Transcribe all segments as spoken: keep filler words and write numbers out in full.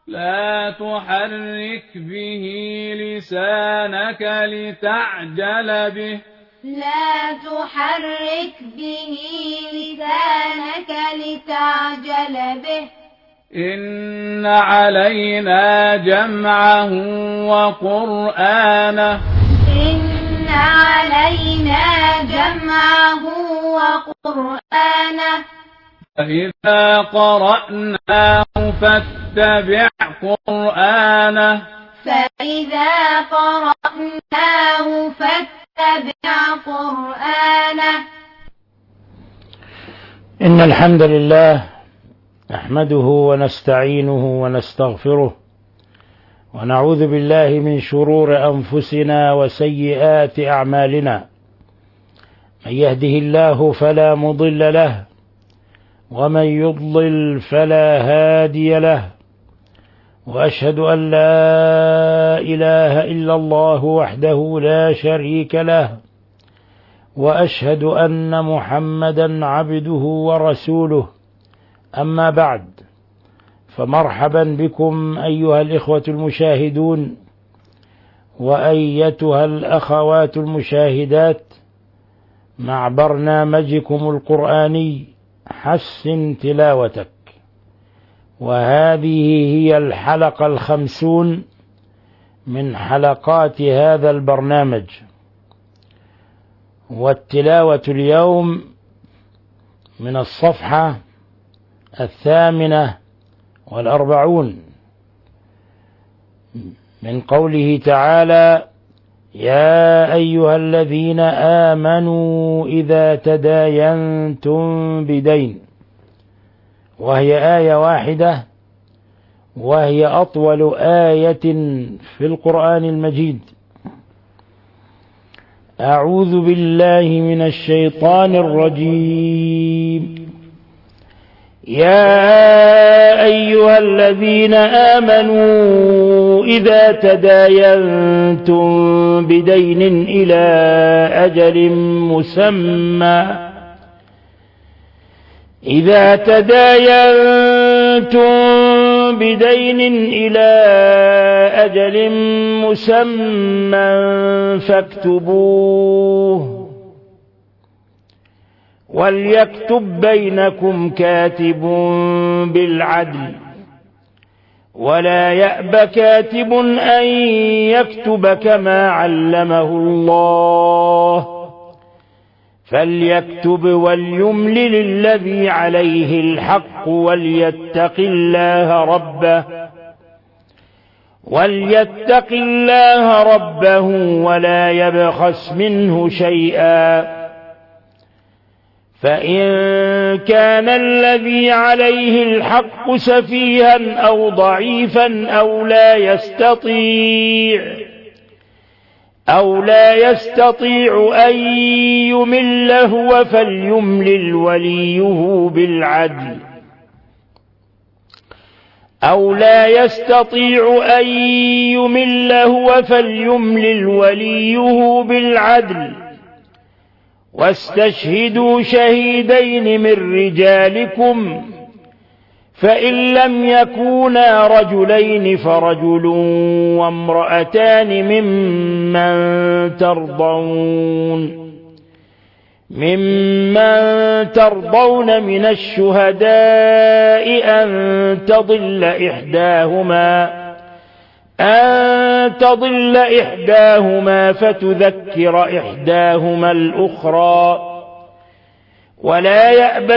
لا تحرك به لسانك لتعجل به لا تحرك به لسانك لتعجل به إن علينا جمعه وقرآنه إن علينا جمعه وقرآنه فإذا قرأناه فاتبع قرآنه فإذا قرأناه فاتبع قرآنه إن الحمد لله نحمده ونستعينه ونستغفره ونعوذ بالله من شرور أنفسنا وسيئات أعمالنا. من يهده الله فلا مضل له ومن يضلل فلا هادي له، وأشهد أن لا إله إلا الله وحده لا شريك له، وأشهد أن محمدا عبده ورسوله. أما بعد، فمرحبا بكم أيها الإخوة المشاهدون وأيتها الأخوات المشاهدات مع برنامجكم القرآني حسن تلاوتك، وهذه هي الحلقة الخمسون من حلقات هذا البرنامج. والتلاوة اليوم من الصفحة الثامنة والأربعون من قوله تعالى: يا أيها الذين آمنوا إذا تداينتم بدين، وهي آية واحدة، وهي أطول آية في القرآن المجيد. أعوذ بالله من الشيطان الرجيم. يا أيها الذين آمنوا إذا تداينتم بدين إلى أجل مسمى إذا تداينتم بدين إلى أجل مسمى فاكتبوه، وليكتب بينكم كاتب بالعدل، ولا يأب كاتب أن يكتب كما علمه الله، فليكتب وليملل الذي عليه الحق وليتق الله ربه وليتق الله ربه ولا يبخس منه شيئا. فإن كان الذي عليه الحق سفيها أو ضعيفا أو لا يستطيع أو لا يستطيع أن يمل هو فليملل وليه بالعدل أو لا يستطيع أن يمل هو فليملل وليه بالعدل، واستشهدوا شهيدين من رجالكم، فإن لم يكونا رجلين فرجل وامرأتان ممن ترضون ممن ترضون من الشهداء أن تضل إحداهما أن تضل إحداهما فتذكر إحداهما الأخرى، ولا يأبى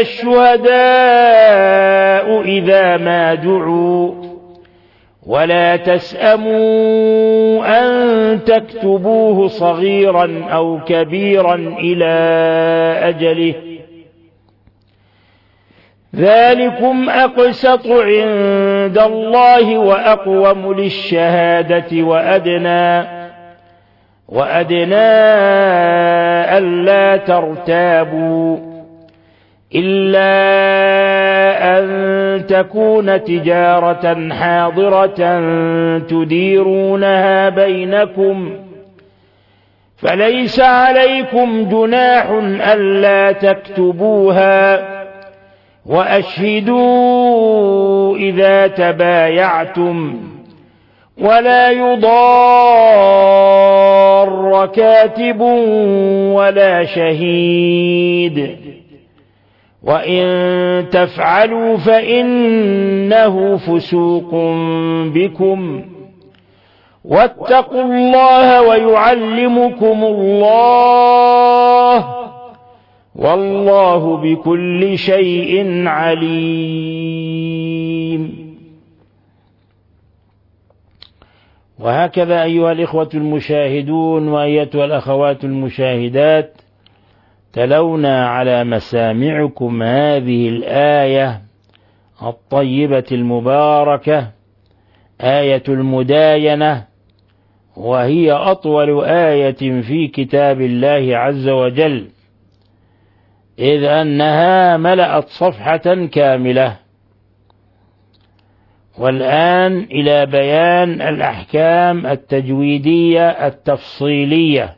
الشهداء إذا ما دعوا، ولا تسأموا أن تكتبوه صغيرا أو كبيرا إلى أجله، ذلكم أقسط عند الله وأقوم للشهادة وأدنى وأدنى ألا ترتابوا، إلا أن تكون تجارة حاضرة تديرونها بينكم، فليس عليكم جناح ألا تكتبوها، وأشهدوا إذا تبايعتم ولا يضار كاتب ولا شهيد وإن تفعلوا فإنه فسوق بكم واتقوا الله ويعلمكم الله والله بكل شيء عليم. وهكذا أيها الإخوة المشاهدون وأيتها الأخوات المشاهدات، تلونا على مسامعكم هذه الآية الطيبة المباركة، آية المداينة، وهي أطول آية في كتاب الله عز وجل، إذ أنها ملأت صفحة كاملة. والآن إلى بيان الأحكام التجويدية التفصيلية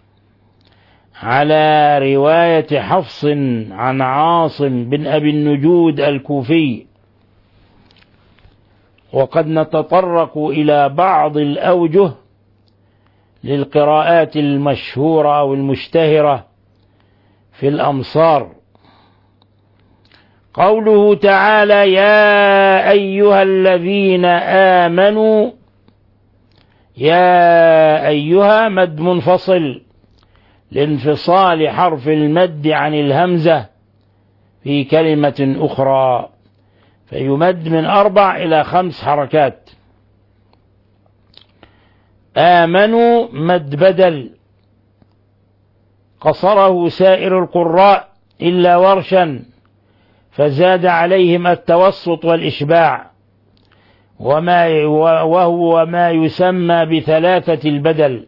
على رواية حفص عن عاصم بن أبي النجود الكوفي. وقد نتطرق إلى بعض الأوجه للقراءات المشهورة أو المشتهرة في الأمصار. قوله تعالى: يا أيها الذين آمنوا، يا أيها مد منفصل لانفصال حرف المد عن الهمزة في كلمة أخرى، فيمد من أربع إلى خمس حركات. آمنوا مد بدل قصره سائر القراء إلا ورشا، فزاد عليهم التوسط والإشباع، وما وهو ما يسمى بثلاثة البدل.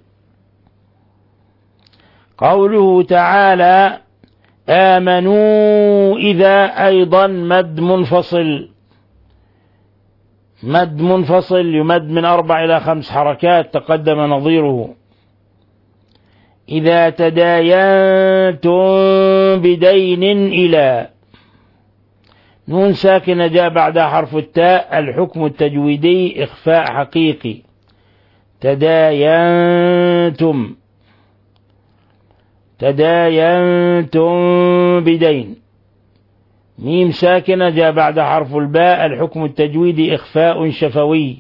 قوله تعالى: آمنوا إذا أيضا مد منفصل، مد منفصل يمد من أربع إلى خمس حركات، تقدم نظيره. إذا تداينتم بدين إلى، نون ساكنة جاء بعدها حرف التاء، الحكم التجويدي إخفاء حقيقي. تداينتم، تداينتم بدين. ميم ساكنة جاء بعد حرف الباء، الحكم التجويدي إخفاء شفوي.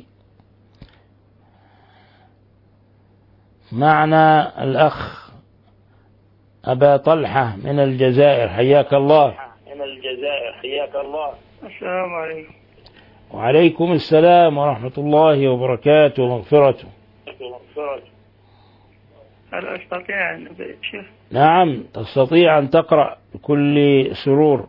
معنا الأخ أبا طلحة من الجزائر، حياك الله. من الجزائر، حياك الله. السلام عليكم. وعليكم السلام ورحمة الله وبركاته ومغفرته. هل أستطيع أن أبدأ شيخ؟ نعم، تستطيع أن تقرأ بكل سرور.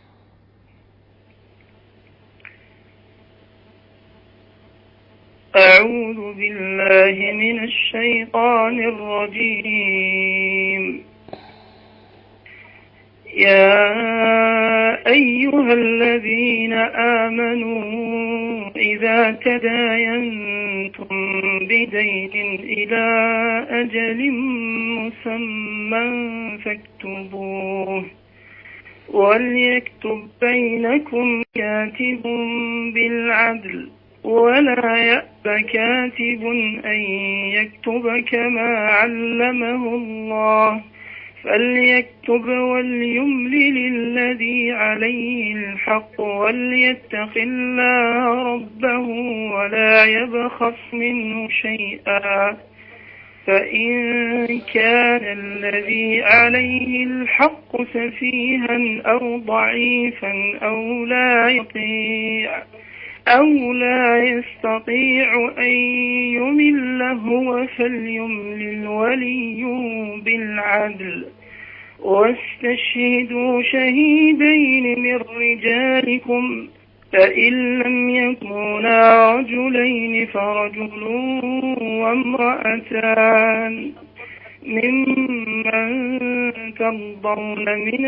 أعوذ بالله من الشيطان الرجيم. يا أيها الذين آمنوا إذا تداينتم بدين إلى أجل مسمى فاكتبوه، وليكتب بينكم كاتب بالعدل، ولا يأب كاتب أن يكتب كما علمه الله، فليكتب وليملل الذي عليه الحق وليتق الله ربه ولا يبخس منه شيئا، فإن كان الذي عليه الحق سفيها أو ضعيفا أو لا يطيع أو لا يستطيع أن يمل هو فليملل وليه بالعدل، واستشهدوا شهيدين من رجالكم، فإن لم يكونا رجلين فرجل وامرأتان ممن ترضون من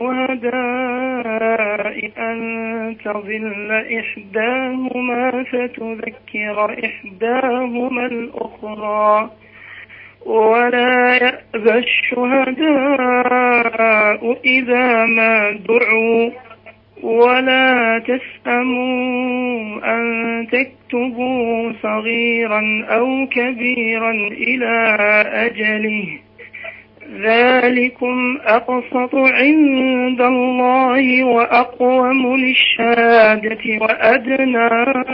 الشهداء أن تضل إحداهما فتذكر إحداهما الأخرى، ولا يأبى الشهداء إذا ما دعوا ولا تسأموا أن تكتبوا صغيرا أو كبيرا إلى أجله ذلكم أقسط عند الله وأقوم للشهادة وأدنى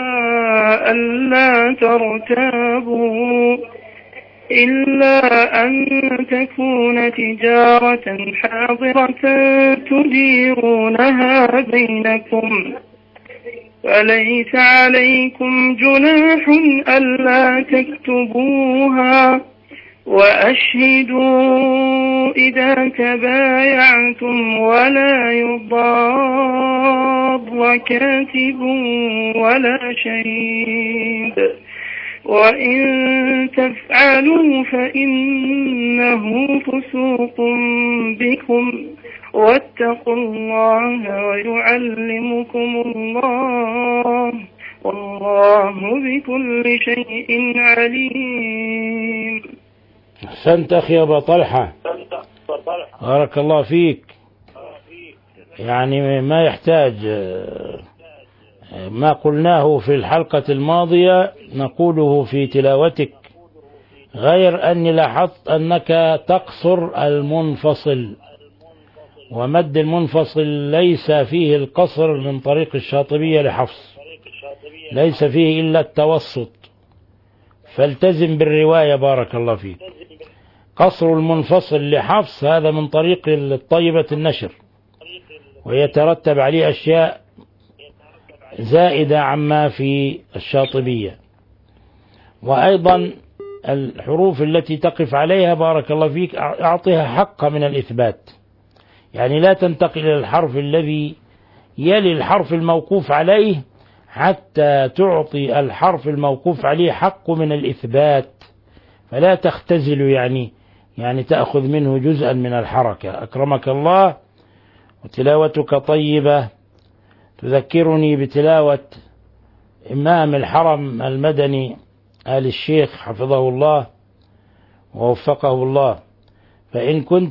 ألا ترتابوا إلا أن تكون تجارة حاضرة تديرونها بينكم فليس عليكم جناح ألا تكتبوها وأشهدوا إذا تبايعتم ولا يضار كاتب ولا شهيد وإن تفعلوا فإنه فسوق بكم واتقوا الله ويعلمكم الله والله بكل شيء عليم. أحسنت أخي أبا طلحة، بارك الله فيك. يعني ما يحتاج ما قلناه في الحلقة الماضية نقوله في تلاوتك، غير أني لاحظت أنك تقصر المنفصل، ومد المنفصل ليس فيه القصر من طريق الشاطبية لحفص، ليس فيه إلا التوسط، فالتزم بالرواية بارك الله فيك. قصر المنفصل لحفص هذا من طريق الطيبة النشر، ويترتب عليه أشياء زائدة عما في الشاطبية. وأيضا الحروف التي تقف عليها بارك الله فيك أعطيها حق من الإثبات، يعني لا تنتقل إلى الحرف الذي يلي الحرف الموقوف عليه حتى تعطي الحرف الموقوف عليه حق من الإثبات، فلا تختزل يعني يعني تأخذ منه جزءا من الحركة. أكرمك الله. وتلاوتك طيبة تذكرني بتلاوة إمام الحرم المدني آل الشيخ حفظه الله ووفقه الله. فإن كنت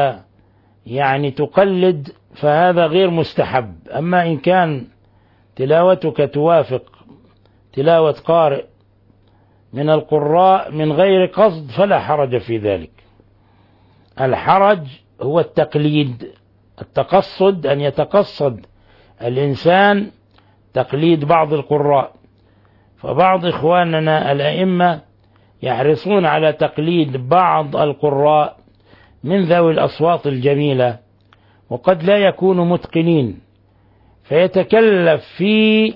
يعني تقلد فهذا غير مستحب، أما إن كان تلاوتك توافق تلاوة قارئ من القراء من غير قصد فلا حرج في ذلك. الحرج هو التقليد، التقصد أن يتقصد الإنسان تقليد بعض القراء، فبعض إخواننا الأئمة يحرصون على تقليد بعض القراء من ذوي الأصوات الجميلة وقد لا يكونوا متقنين، فيتكلف في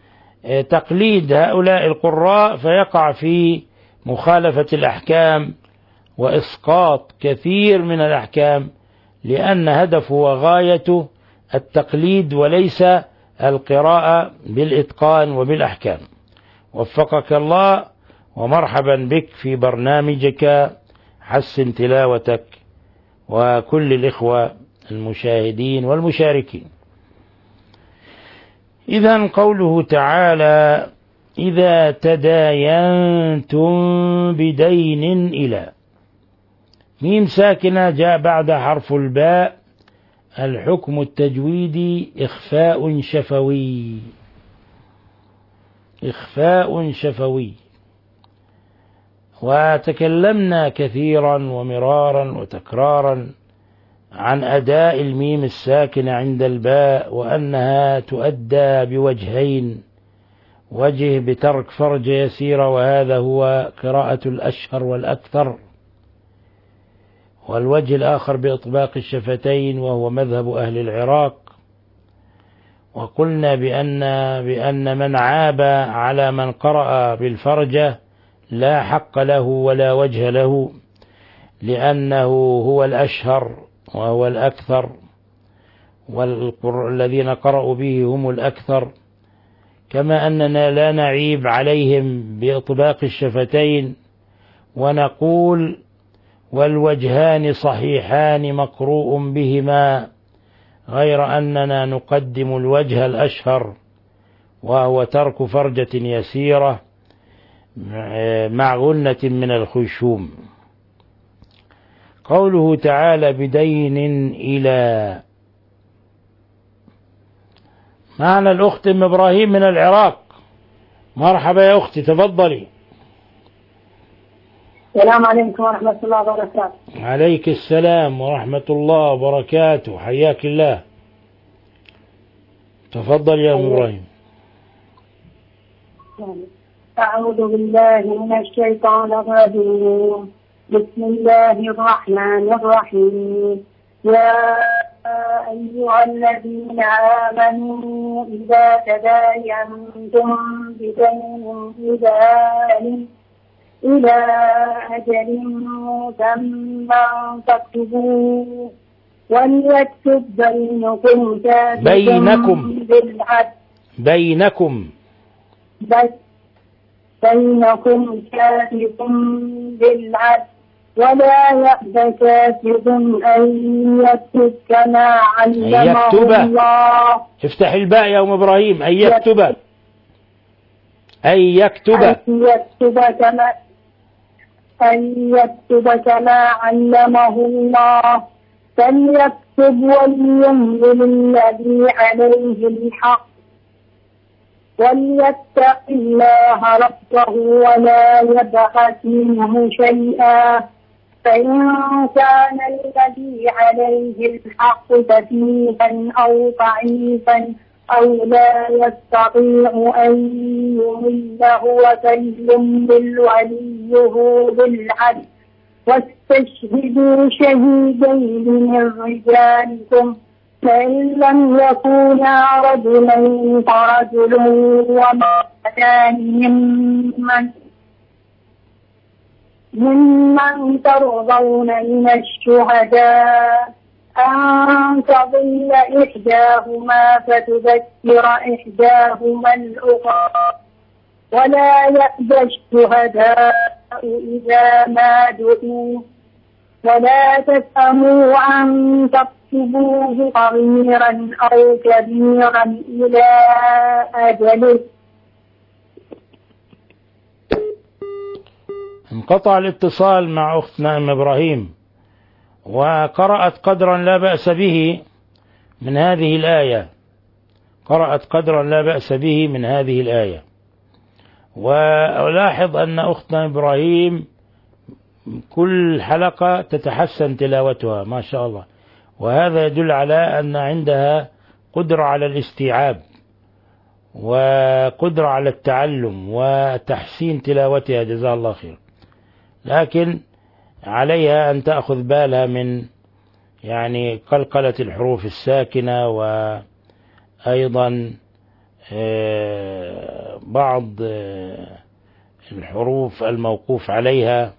تقليد هؤلاء القراء فيقع في مخالفة الأحكام وإسقاط كثير من الأحكام، لأن هدفه وغايته التقليد وليس القراءة بالإتقان وبالأحكام. وفقك الله ومرحبا بك في برنامجك حسن تلاوتك وكل الإخوة المشاهدين والمشاركين. إذن قوله تعالى إذا تداينتم بدين إلى، ميم ساكنة جاء بعد حرف الباء، الحكم التجويدي إخفاء شفوي، إخفاء شفوي. وتكلمنا كثيرا ومرارا وتكرارا عن أداء الميم الساكنة عند الباء، وأنها تؤدى بوجهين، وجه بترك فرج يسيرة وهذا هو قراءة الأشهر والأكثر، والوجه الآخر بإطباق الشفتين وهو مذهب أهل العراق. وقلنا بأن, بأن من عاب على من قرأ بالفرجة لا حق له ولا وجه له، لأنه هو الأشهر وهو الأكثر، والذين قرأوا به هم الأكثر، كما أننا لا نعيب عليهم بإطباق الشفتين، ونقول والوجهان صحيحان مقروء بهما، غير أننا نقدم الوجه الأشهر وهو ترك فرجة يسيرة مع غنة من الخشوم. قوله تعالى بدين إلى، معنا الأخت أم إبراهيم من العراق. مرحبا يا أختي، تفضلي. السلام عليكم ورحمة الله وبركاته. عليك السلام ورحمة الله وبركاته، حياك الله. تفضل يا أم إبراهيم. أعوذ بالله من الشيطان الرجيم. بسم الله الرحمن الرحيم. يا أيها الذين آمنوا إذا تداينتم بدين إلى إلى أجل مسمى فاكتبوه وليكتب بينكم كاتب بينكم بالعدل بينكم بينكم كاتب بالعدل ولا يأبى كاتب أن يكتب كما علمه الله. افتح الباء يا أم إبراهيم. أن يكتب أن يكتب أن يكتب كما أن يكتب كما علمه الله. فليكتب وليملل الذي عليه الحق وليتق الله ربه ولا يبخس منه شيئا، فإن كان الذي عليه الحق سفيها أو ضعيفا أو لا يستطيع أن يمل هو فليملل وليه بالعدل واستشهدوا شهيدين من رجالكم، فإن لم يكونا رجلين فرجل وامرأتان ممن ممن ترضون من الشهداء أن تضل إحداهما فتذكر إحداهما الأخرى، ولا يأبى الشهداء إذا ما دعوا، ولا تسأموا أن تكتبوه صغيرا أو كبيرا إلى أجله. انقطع الاتصال مع أختنا أم إبراهيم، وقرأت قدرا لا بأس به من هذه الآية قرأت قدرا لا بأس به من هذه الآية. وألاحظ أن أختنا إبراهيم كل حلقة تتحسن تلاوتها ما شاء الله، وهذا يدل على أن عندها قدرة على الاستيعاب وقدرة على التعلم وتحسين تلاوتها، جزاها الله خير. لكن عليها أن تأخذ بالها من يعني قلقلة الحروف الساكنة، وأيضا بعض الحروف الموقوف عليها،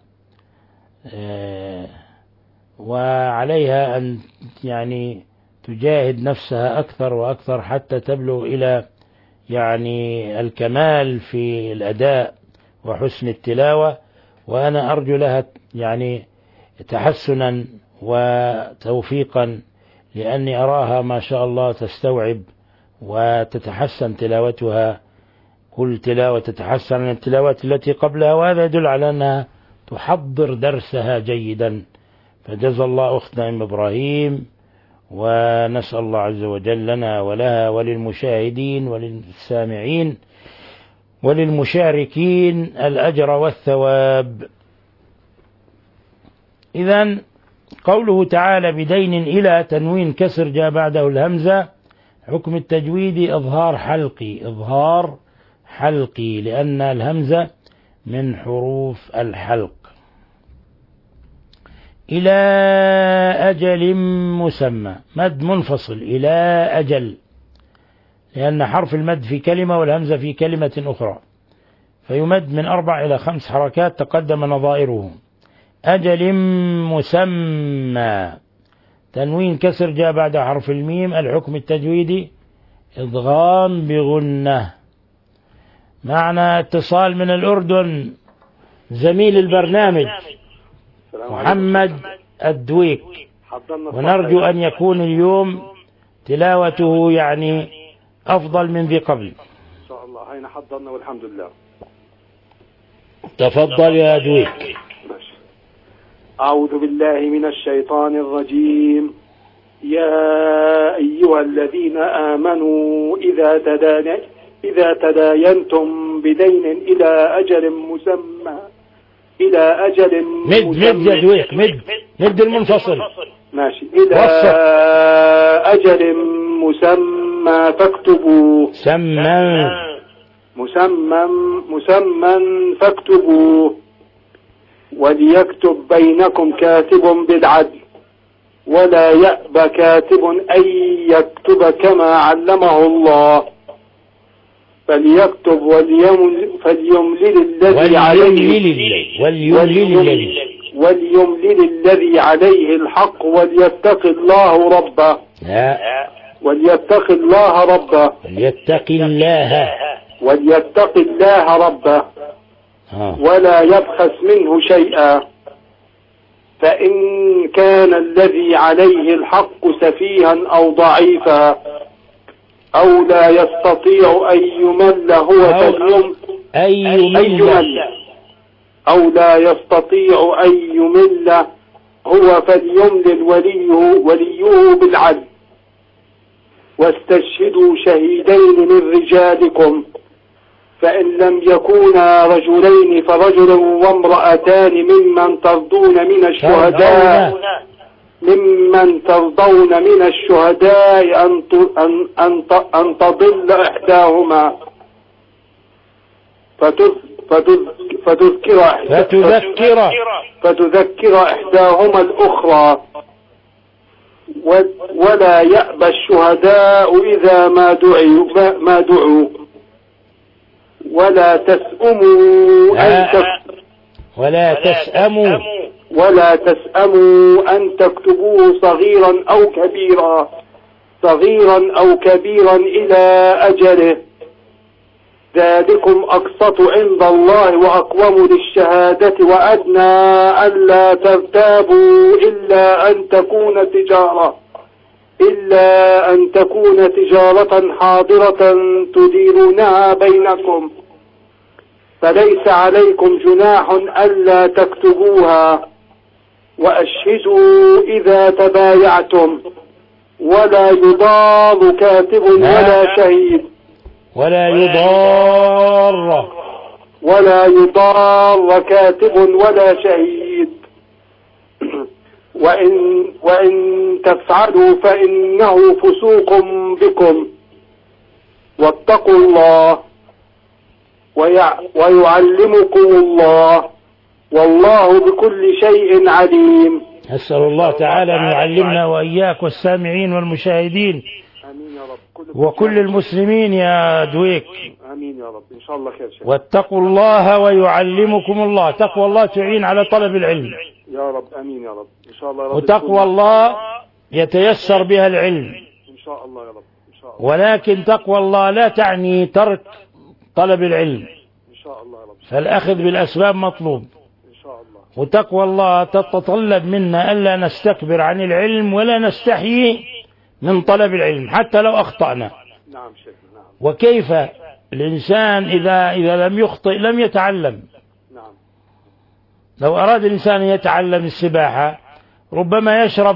وعليها أن يعني تجاهد نفسها أكثر وأكثر حتى تبلغ إلى يعني الكمال في الأداء وحسن التلاوة. وأنا أرجو لها يعني تحسنا وتوفيقا، لأني أراها ما شاء الله تستوعب وتتحسن تلاوتها، كل تلاوة تتحسن عن التلاوات التي قبلها، وهذا يدل على أنها تحضر درسها جيدا. فجزا الله أختنا أم إبراهيم، ونسأل الله عز وجل لنا ولها وللمشاهدين وللسامعين وللمشاركين الأجر والثواب. إذن قوله تعالى بدين إلى تنوين كسر جاء بعده الهمزة، حكم التجويد إظهار حلقي إظهار حلقي لأن الهمزة من حروف الحلق. إلى أجل مسمى، مد منفصل إلى أجل، لأن حرف المد في كلمة والهمزة في كلمة أخرى، فيمد من أربع إلى خمس حركات تقدم نظائره. أجل مسمى، تنوين كسر جاء بعد حرف الميم، الحكم التجويدي إضغام بغنة. معنا اتصال من الأردن، زميل البرنامج محمد الدويك، ونرجو أن يكون اليوم تلاوته يعني أفضل من ذي قبل إن شاء الله. هينا حضرنا والحمد لله. تفضل يا دويك. ماشي. أعوذ بالله من الشيطان الرجيم. يا أيها الذين آمنوا إذا تداين إذا تداينتم بدين إلى أجل مسمى إلى أجل مد مد يا دويك مد مد المنفصل ماشي إلى وصف. أجل مسمى فاكتبوه سمى مسمى مسمى فاكتبوه وليكتب بينكم كاتب بالعدل ولا يأبى كاتب أن يكتب كما علمه الله فليكتب وليملل فليملل الذي عليه وليملل وليملل الذي عليه الحق وليتق الله ربه لا وليتق الله ربه وليتق الله وليتق الله ربه ها. ولا يبخس منه شيئا فإن كان الذي عليه الحق سفيها أو ضعيفا أو لا يستطيع أن يمل هو فليم أي يمل أو لا يستطيع أن يمل هو فليملل وليه وليه بالعدل واستشهدوا شهيدين من رجالكم فإن لم يكونا رجلين فرجل وامرأتان ممن ترضون من الشهداء ممن ترضون من الشهداء أن أن أن أن تضل إحداهما فتذكر فتذكر فتذكر إحداهما الأخرى ولا يأبى الشهداء إذا ما دعوا ما دعوا ولا تسأموا أن ولا تسأموا ولا تسأموا أن تكتبوه صغيرا أو كبيرا صغيرا أو كبيرا إلى أجله ذلكم أقسط عند الله وأقوم للشهادة وأدنى ألا ترتابوا إلا أن تكون تجارة إلا أن تكون تجارة حاضرة تديرونها بينكم فليس عليكم جناح ألا تكتبوها وأشهدوا إذا تبايعتم ولا يضار كاتب ولا شهيد ولا يضار ولا يضار كاتب ولا شهيد وإن, وإن تفعلوا فإنه فسوق بكم واتقوا الله ويعلمكم الله والله بكل شيء عليم. أسأل الله تعالى أن يعلمنا وإياك والسامعين والمشاهدين آمين يا رب وكل المسلمين يا دويك. آمين يا رب إن شاء الله خير شيء. واتقوا الله ويعلمكم الله. تقوى الله تعين على طلب العلم يا رب. آمين يا رب إن شاء الله يا رب. وتقوى الله يتيسر بها العلم إن شاء الله يا رب إن شاء الله. ولكن تقوى الله لا تعني ترك طلب العلم إن شاء الله يا رب. فالأخذ بالأسباب مطلوب إن شاء الله. وتقوى الله تتطلب منا ألا نستكبر عن العلم ولا نستحيي من طلب العلم حتى لو أخطأنا. نعم شيخ نعم. وكيف الإنسان إذا إذا لم يخطئ لم يتعلم. نعم. لو أراد الإنسان يتعلم السباحة ربما يشرب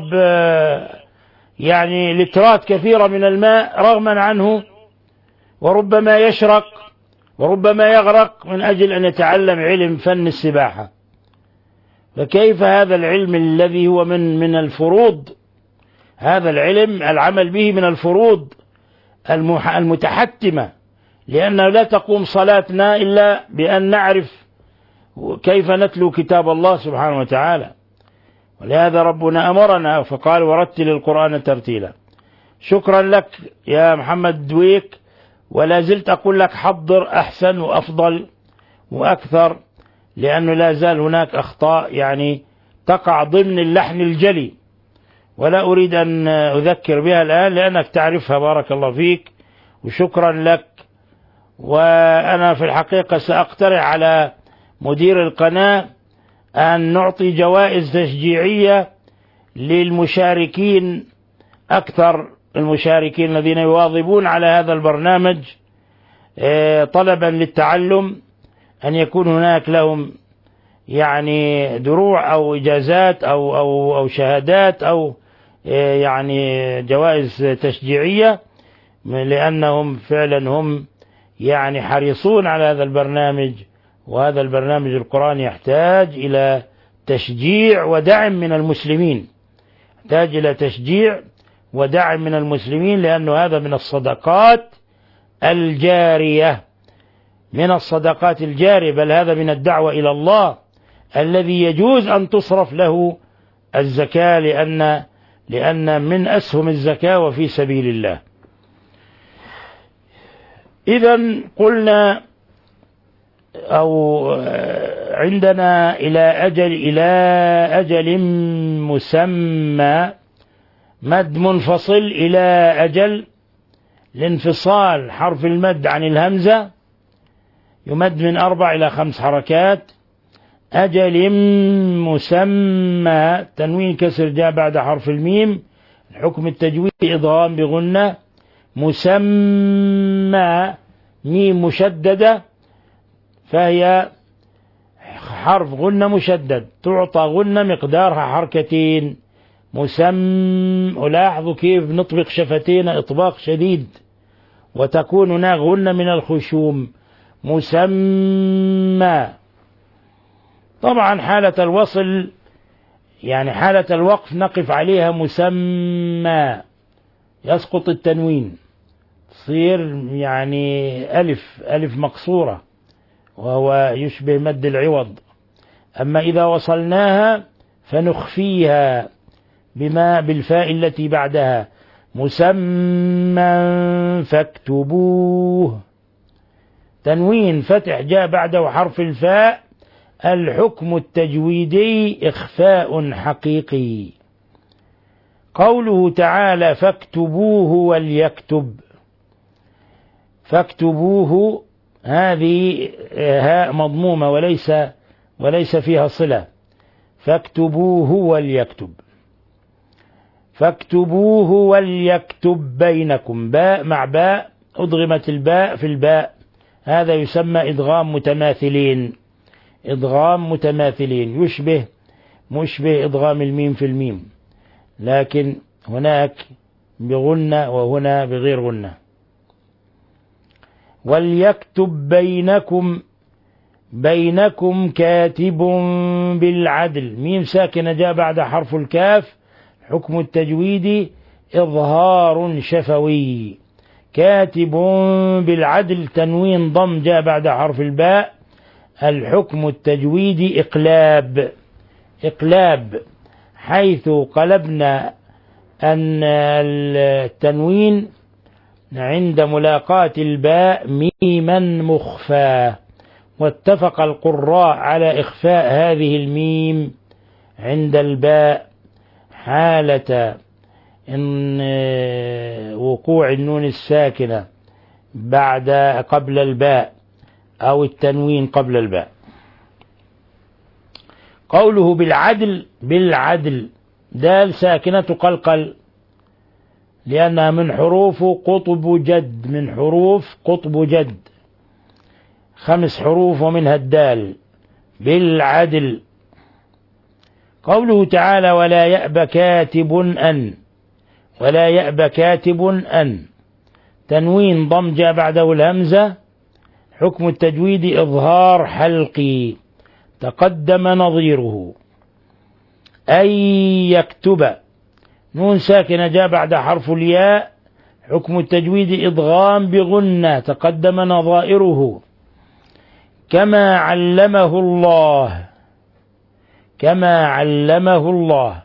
يعني لترات كثيرة من الماء رغما عنه وربما يشرق وربما يغرق من أجل أن يتعلم علم فن السباحة. فكيف هذا العلم الذي هو من من الفروض، هذا العلم العمل به من الفروض المتحتمة، لأن لا تقوم صلاتنا إلا بأن نعرف كيف نتلو كتاب الله سبحانه وتعالى. ولهذا ربنا أمرنا فقال ورتل القرآن ترتيلا. شكرا لك يا محمد دويك، ولا زلت أقول لك حضر أحسن وأفضل وأكثر، لأنه لا زال هناك أخطاء يعني تقع ضمن اللحن الجلي ولا أريد أن أذكر بها الآن لأنك تعرفها. بارك الله فيك وشكرا لك. وأنا في الحقيقة سأقترح على مدير القناة أن نعطي جوائز تشجيعية للمشاركين، أكثر المشاركين الذين يواظبون على هذا البرنامج طلبا للتعلم، أن يكون هناك لهم يعني دروع أو إجازات أو, أو, أو شهادات أو يعني جوائز تشجيعية، لأنهم فعلا هم يعني حريصون على هذا البرنامج، وهذا البرنامج القرآني يحتاج إلى تشجيع ودعم من المسلمين، يحتاج إلى تشجيع ودعم من المسلمين، لأنه هذا من الصدقات الجارية، من الصدقات الجارية، بل هذا من الدعوة إلى الله الذي يجوز أن تصرف له الزكاة، لأن لأن من أسهم الزكاة وفي سبيل الله. إذن قلنا أو عندنا إلى أجل إلى أجل مسمى، مد منفصل إلى أجل، لانفصال حرف المد عن الهمزة يمد من أربع إلى خمس حركات. أجل مسمى، تنوين كسر جاء بعد حرف الميم، الحكم التجويدي إضغام بغنة. مسمى ميم مشددة، فهي حرف غنة مشدد، تعطى غنة مقدارها حركتين. مسمى، ولاحظوا كيف نطبق شفتينا إطباق شديد، وتكون هناك غنة من الخشوم. مسمى. طبعا حالة الوصل يعني حالة الوقف نقف عليها مسمى، يسقط التنوين، تصير يعني ألف ألف مقصورة، وهو يشبه مد العوض. أما إذا وصلناها فنخفيها بما بالفاء التي بعدها. مسمى فاكتبوه، تنوين فتح جاء بعده حرف الفاء، الحكم التجويدي إخفاء حقيقي. قوله تعالى فاكتبوه وليكتب، فاكتبوه هذه هاء مضمومة وليس وليس فيها صلة، فاكتبوه وليكتب، فاكتبوه وليكتب بينكم، باء مع باء أضغمت الباء في الباء، هذا يسمى إدغام متماثلين، إدغام متماثلين، يشبه مشبه إدغام الميم في الميم، لكن هناك بغنة وهنا بغير غنة. وليكتب بينكم، بينكم كاتب بالعدل، ميم ساكنة جاء بعد حرف الكاف، حكم التجويد إظهار شفوي. كاتب بالعدل، تنوين ضم جاء بعد حرف الباء، الحكم التجويدي إقلاب، إقلاب، حيث قلبنا أن التنوين عند ملاقاة الباء ميما مخفى، واتفق القراء على إخفاء هذه الميم عند الباء حالة إن وقوع النون الساكنة بعد قبل الباء أو التنوين قبل الباء. قوله بالعدل، بالعدل دال ساكنة قلقل، لأنها من حروف قطب جد، من حروف قطب جد، خمس حروف ومنها الدال، بالعدل. قوله تعالى ولا يأبى كاتب أن، ولا يأبى كاتب أن، تنوين ضم جاء بعده الهمزة، حكم التجويد إظهار حلقي، تقدم نظيره. أن يكتب، نون ساكنة جاء بعد حرف الياء، حكم التجويد إضغام بغنة، تقدم نظائره. كما علمه الله، كما علمه الله.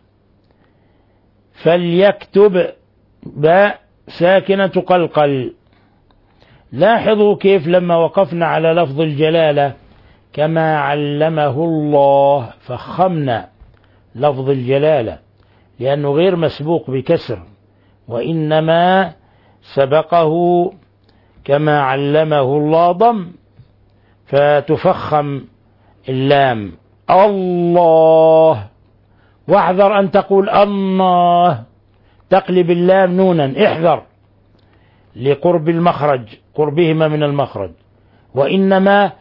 فليكتب، باء ساكنة قلقل. لاحظوا كيف لما وقفنا على لفظ الجلالة كما علمه الله فخمنا لفظ الجلالة، لأنه غير مسبوق بكسر، وإنما سبقه كما علمه الله ضم، فتفخم اللام. الله، واحذر أن تقول الله، تقلب اللام نونا، احذر لقرب المخرج، قربهما من المخرج، وإنما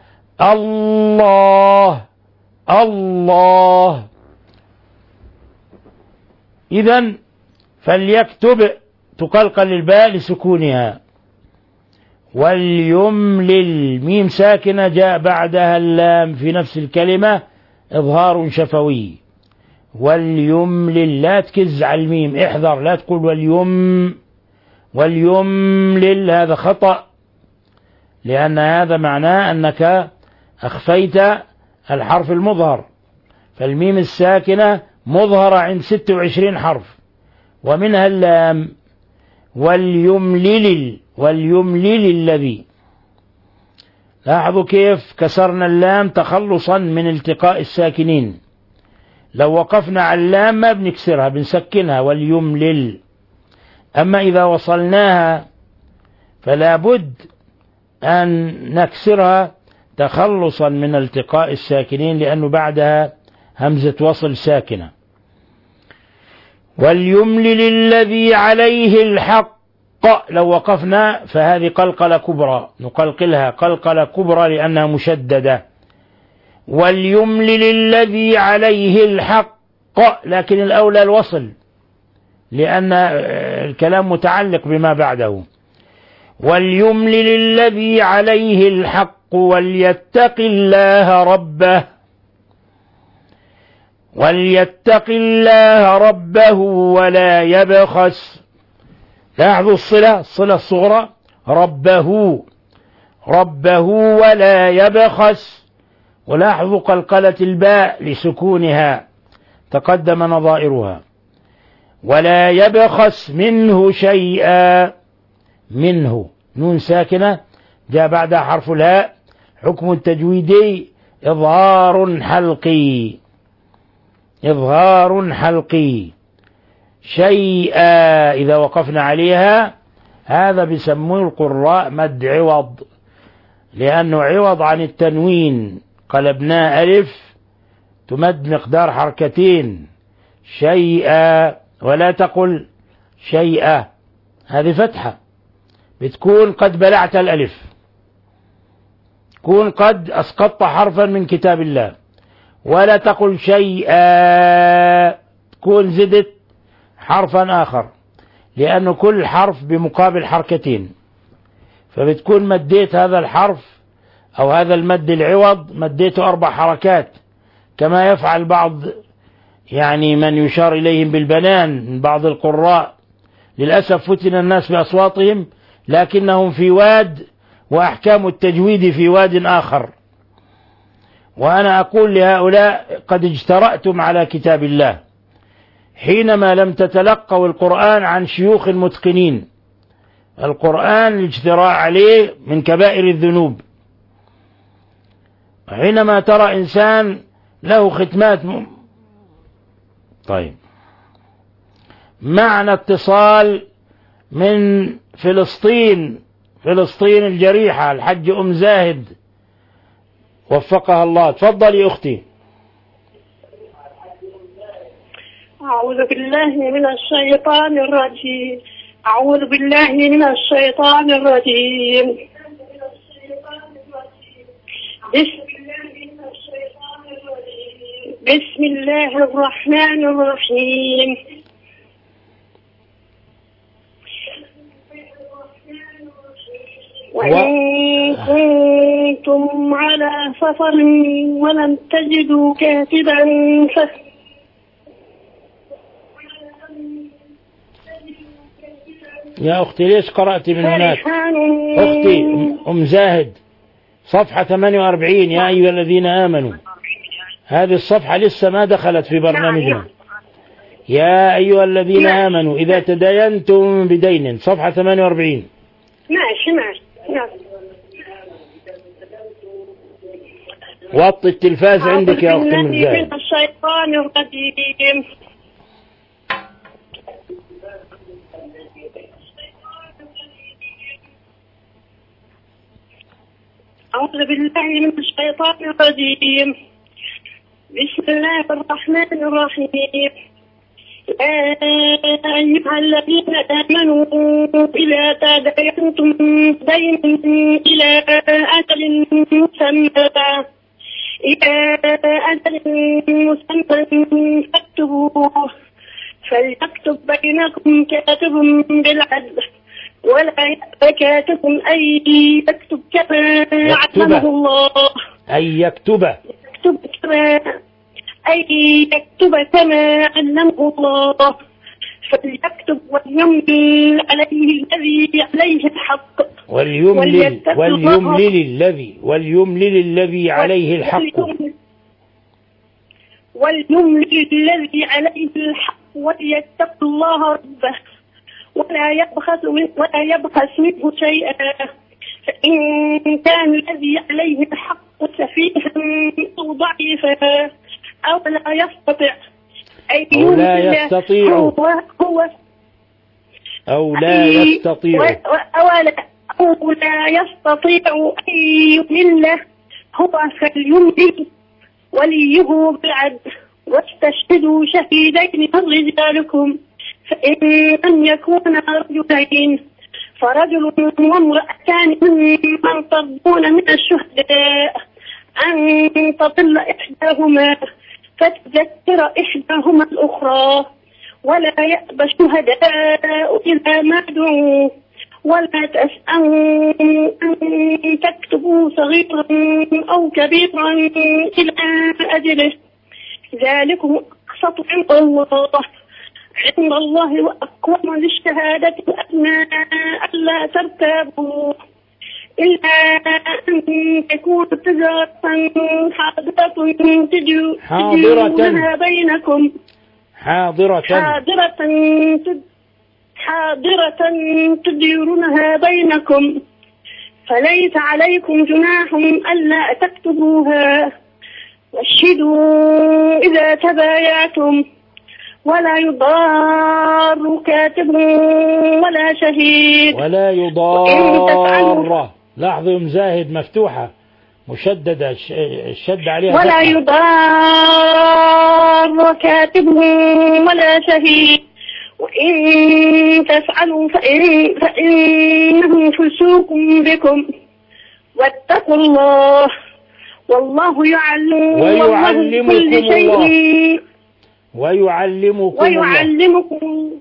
الله الله. إذن فليكتب تقلقل الباء لسكونها. وليملل ميم ساكنة جاء بعدها اللام في نفس الكلمة إظهار شفوي. وليملل لا تكز على الميم، احذر لا تقول واليم وليملل، هذا خطأ، لأن هذا معناه أنك أخفيت الحرف المظهر. فالميم الساكنة مظهرة عند ستة وعشرين حرف ومنها اللام. وليملل وليملل الذي، لاحظوا كيف كسرنا اللام تخلصا من التقاء الساكنين. لو وقفنا على اللام ما بنكسرها بنسكنها وليملل. أما إذا وصلناها فلا بد أن نكسرها تخلصا من التقاء الساكنين، لأنه بعدها همزة وصل ساكنة. وليملل الذي عليه الحق، لو وقفنا فهذه قلقلة كبرى نقلقلها قلقلة كبرى لأنها مشددة. وليملل الذي عليه الحق، لكن الأولى الوصل لأن الكلام متعلق بما بعده. وليملل الذي عليه الحق وليتق الله ربه، وليتق الله ربه ولا يبخس. لاحظوا الصلة الصلة الصغرى ربه ربه ولا يبخس. ولاحظوا قلقلة الباء لسكونها تقدم نظائرها. ولا يبخس منه شيئا، منه نون ساكنة جاء بعدها حرف الهاء، حكم التجويدي إظهار حلقي إظهار حلقي. شيئا إذا وقفنا عليها هذا بيسموه القراء مد عوض، لأنه عوض عن التنوين قلبناه ألف تمد مقدار حركتين. شيئا، ولا تقل شيئا، هذه فتحة بتكون قد بلعت الألف، تكون قد أسقطت حرفا من كتاب الله. ولا تقل شيئا، تكون زدت حرفا آخر، لأن كل حرف بمقابل حركتين، فبتكون مديت هذا الحرف أو هذا المد العوض مديته أربع حركات، كما يفعل بعض يعني من يشار إليهم بالبنان من بعض القراء. للأسف فتن الناس بأصواتهم لكنهم في واد وأحكام التجويد في واد آخر. وأنا أقول لهؤلاء قد اجترأتم على كتاب الله حينما لم تتلقوا القرآن عن شيوخ متقنين. القرآن الاجتراء عليه من كبائر الذنوب. حينما ترى إنسان له ختمات م... طيب، معنا اتصال من فلسطين فلسطين الجريحة الحج أم زاهد وفقها الله. تفضلي أختي. أعوذ بالله من الشيطان الرجيم أعوذ بالله من الشيطان الرجيم بسم, بسم الله الرحمن الرحيم. وإن كنتم على سفر ولم تجدوا كاتبا ف يا أختي ليش قرأت من هناك؟ أختي أم زاهد صفحة ثمانية وأربعين. يا أيها الذين آمنوا، هذه الصفحة لسه ما دخلت في برنامجنا. يا أيها الذين آمنوا إذا تداينتم بدين، صفحة ثمانية وأربعين. ماشي ماشي. وطي التلفاز عندك يا أختي أم زاهد. من الشيطان الرجيم أعوذ بالله من الشيطان الرجيم بسم الله الرحمن الرحيم. يا أيها الذين آمنوا إذا تداينتم دين إلى أجل مسمى إلى أجل مسمى فاكتبوه فليكتب بينكم كاتب بالعدل ولا يأبى كاتب أن يكتب كما علمه الله أن يكتب يكتب كما أن يكتب كما علمه الله فليكتب وليملل عليه الذي عليه الحق وليملل وليملل الذي وليملل الذي عليه الحق وليملل الذي عليه الحق وليتق الله ربه ولا يبخس منه ولا يبخس منه شيئا فإن كان الذي عليه الحق سفيها أو ضعيفا أو لا يستطيع أو لا يستطيع هو هو أو لا يستطيع أو لا, أو لا يستطيع أن يمله هو فليملل وليه بالعدل واستشهدوا شهيدين من رجالكم فإن لم يكونا رجلين فرجل وامرأتان ممن ترضون من الشهداء أن تضل إحداهما فتذكر إحداهما الأخرى ولا يأبى الشهداء إذا ما دعوا ولا تسأموا أن تكتبوا صغيرا أو كبيرا إلى أجله ذلكم أقسط عند الله عند الله وأقوم للشهادة الأدنى ألا ترتابوا إلا أن تكون تجارة حاضرة تديرونها بينكم حاضرة حاضرة حاضرة تديرونها بينكم فليس عليكم جناح ألا تكتبوها واشهدوا إذا تبايعتم ولا يضار كاتب ولا شهيد ولا يضار لاحظوا مزاهد مفتوحة مشددة الشد عليها ولا يضار كاتب ولا شهيد وإن تفعلوا فإن فإنه فسوق بكم واتقوا الله والله يعلم ويعلمكم الله ويعلمكم ويعلمكم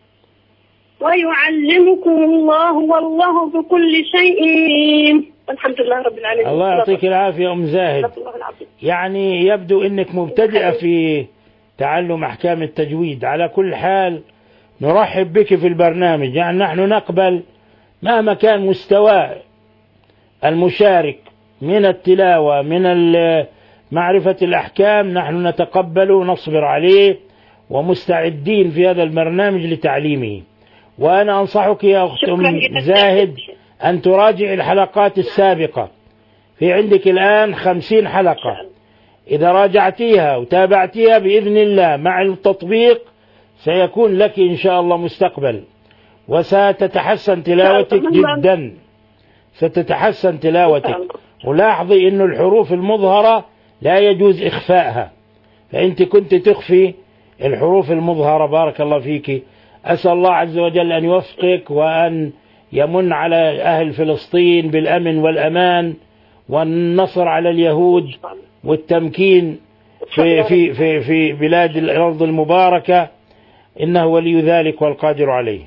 ويعلمكم الله والله بكل شيء والحمد لله رب العالمين. الله يعطيك العافية أم زاهد. يعني يبدو أنك مبتدئة في تعلم أحكام التجويد. على كل حال نرحب بك في البرنامج. يعني نحن نقبل مهما كان مستوى المشارك من التلاوة من معرفة الأحكام نحن نتقبل ونصبر عليه ومستعدين في هذا البرنامج لتعليمه. وأنا أنصحك يا أخت أم زاهد أن تراجع الحلقات السابقة. في عندك الآن خمسين حلقة، إذا راجعتيها وتابعتيها بإذن الله مع التطبيق سيكون لك إن شاء الله مستقبل، وستتحسن تلاوتك جدا، ستتحسن تلاوتك. ولاحظي أن الحروف المظهرة لا يجوز إخفاءها، فأنت كنت تخفي الحروف المظهرة. بارك الله فيك. أسأل الله عز وجل أن يوفقك وأن يمن على أهل فلسطين بالأمن والأمان والنصر على اليهود والتمكين في, في, في, في بلاد الأرض المباركة، إنه ولي ذلك والقادر عليه.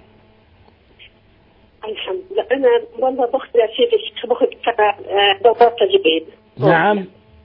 الحمد لله. أنا والله بأخذ يا سيدي بأخذ دورات تجويد. نعم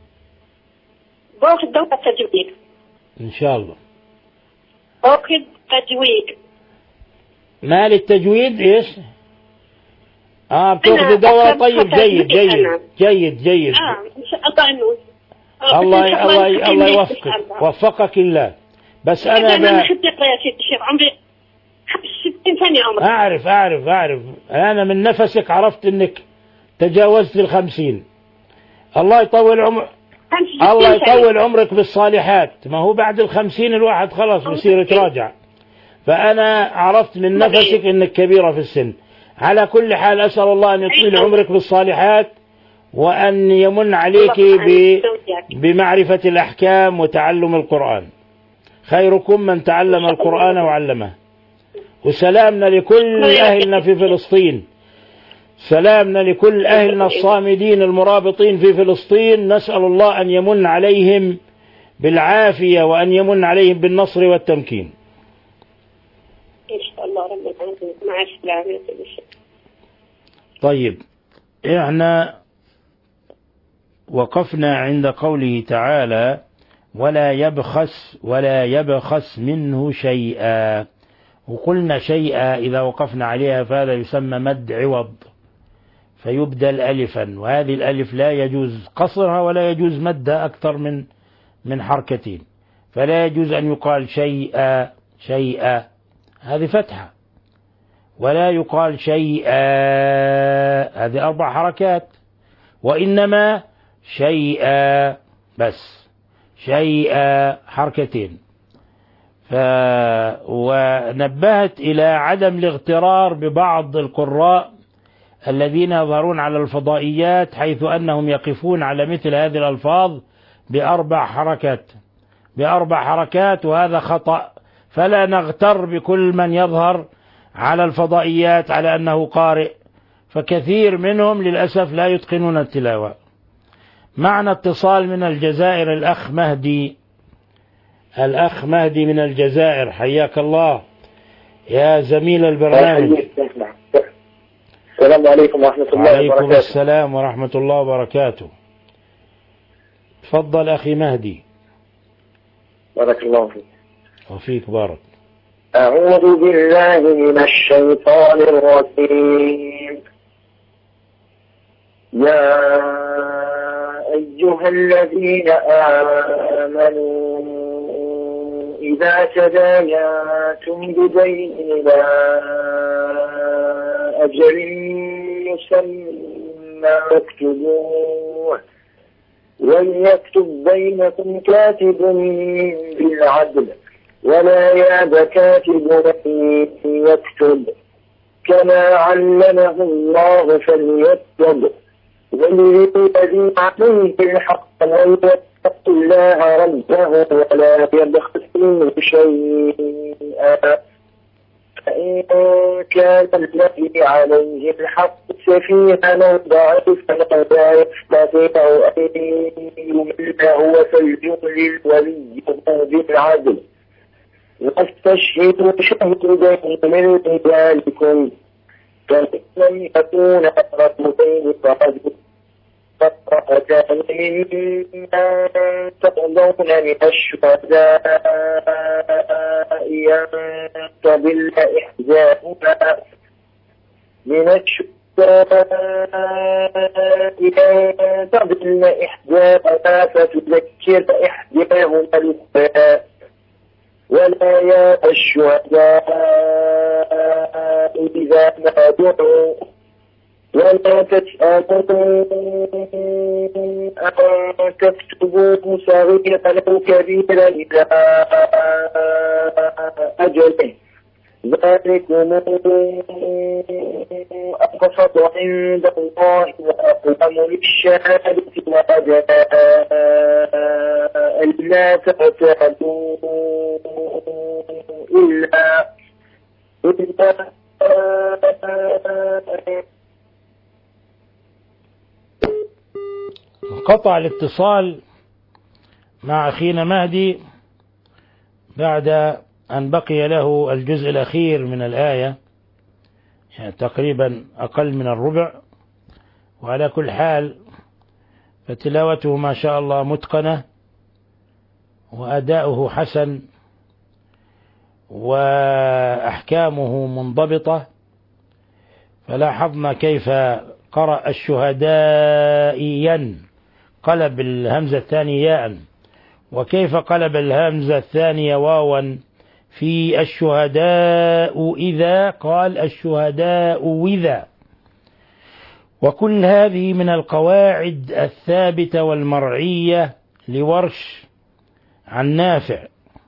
بأخذ دورة تجويد إن شاء الله. بأخذ تجويد. مال التجويد إيش؟ آه بتأخذ دورة. طيب جيد جيد جيد جيد. آه إن شاء الله إنه الله الله الله يوفقك، وفقك الله. بس أنا أنا خدت يا سيدي الشيخ عمري ستين سنة عمري. أعرف أعرف أعرف أنا من نفسك عرفت إنك تجاوزت الخمسين. الله يطول عمر الله يطول عمرك بالصالحات. ما هو بعد الخمسين الواحد خلاص بصير يتراجع. فأنا عرفت من نفسك إنك كبيرة في السن. على كل حال أسأل الله أن يطيل عمرك بالصالحات وأن يمن عليك بمعرفة الأحكام وتعلم القرآن. خيركم من تعلم القرآن وعلمه. وسلامنا لكل أهلنا في فلسطين، سلامنا لكل أهلنا الصامدين المرابطين في فلسطين. نسأل الله أن يمن عليهم بالعافية وأن يمن عليهم بالنصر والتمكين. مع السلامة. طيب، احنا وقفنا عند قوله تعالى ولا يبخس ولا يبخس منه شيئا، وقلنا شيئا إذا وقفنا عليها فهذا يسمى مد عوض فيبدل ألفا، وهذه الألف لا يجوز قصرها ولا يجوز مدها أكثر من من حركتين، فلا يجوز أن يقال شيئا شيئا هذه فتحة، ولا يقال شيئا هذه أربع حركات، وإنما شيئا بس، شيئا حركتين. ف... ونبهت إلى عدم الاغترار ببعض القراء الذين يظهرون على الفضائيات حيث أنهم يقفون على مثل هذه الألفاظ بأربع حركات بأربع حركات وهذا خطأ، فلا نغتر بكل من يظهر على الفضائيات على أنه قارئ، فكثير منهم للأسف لا يتقنون التلاوة. معنا اتصال من الجزائر، الأخ مهدي. الأخ مهدي من الجزائر، حياك الله يا زميل البرنامج. السلام عليكم ورحمة الله وبركاته. وعليكم السلام ورحمة الله وبركاته. تفضل أخي مهدي. بارك الله فيك. وفيك بارك. أعوذ بالله من الشيطان الرجيم. يا أيها الذين آمنوا إذا تداينتم بدين إلى أجل مسمى فاكتبوه وليكتب بينكم كاتب بالعدل ولا يأب كاتب أن يكتب كما علمه الله فليكتب وللذي عليه الحق ويتق الله ربه ولا يبخس منه شيئا فإن كان الذي عليه الحق سفيها أو ضعيفا لا يستطيع أن يمله فليملل وليه بالعدل واستشهدوا شهدين من رجالكم فإن لم يكونا رجلين فرجل فامرأتان ممن ترضون من الشهداء أن تضل إحداهما من الشهداء أن تضل إحداهما فتذكر إحداهما الأخرى ولا يأبى الشهداء إذا ما دعوا ولا تسألوا أن تكتبوه صغيرا أو كبيرا إلى أجله ذلكم أقسط عند الله وأقوم للشهادة وأدنى ألا تعتادوا إلا إلا قطع الاتصال مع أخينا مهدي بعد أن بقي له الجزء الأخير من الآية، يعني تقريبا أقل من الربع. وعلى كل حال فتلاوته ما شاء الله متقنة وأداؤه حسن وأحكامه منضبطة، فلاحظنا كيف قرأ الشهداء قلب الهمزة الثانية ياء، وكيف قلب الهمزة الثانية واوا في الشهداء إذا قال الشهداء وذا. وكل هذه من القواعد الثابتة والمرعية لورش عن نافع.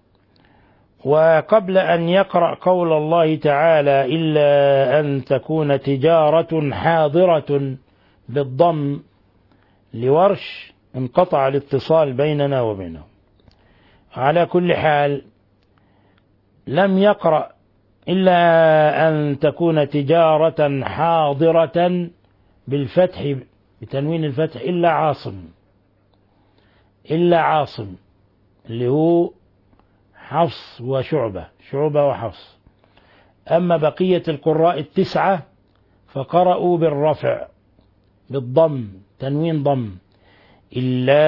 وقبل أن يقرأ قول الله تعالى إلا أن تكون تجارة حاضرة بالضم لورش انقطع الاتصال بيننا وبينه. على كل حال لم يقرأ إلا أن تكون تجارة حاضرة بالفتح بتنوين الفتح إلا عاصم إلا عاصم اللي هو حفص وشعبة شعبة وحفص. أما بقية القراء التسعة فقرأوا بالرفع بالضم، تنوين ضم، إلا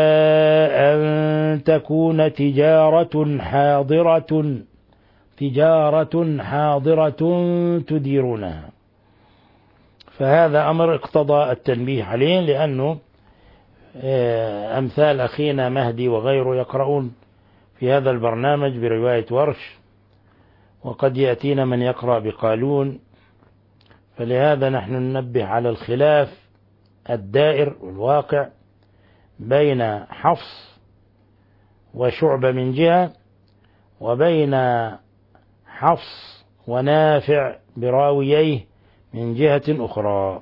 أن تكون تجارة حاضرة، تجارة حاضرة تديرونها. فهذا أمر اقتضى التنبيه عليه، لأنه أمثال أخينا مهدي وغيره يقرؤون في هذا البرنامج برواية ورش، وقد يأتينا من يقرأ بقالون، فلهذا نحن ننبه على الخلاف الدائر والواقع بين حفص وشعبة من جهة، وبين حفص ونافع براوييه من جهة أخرى.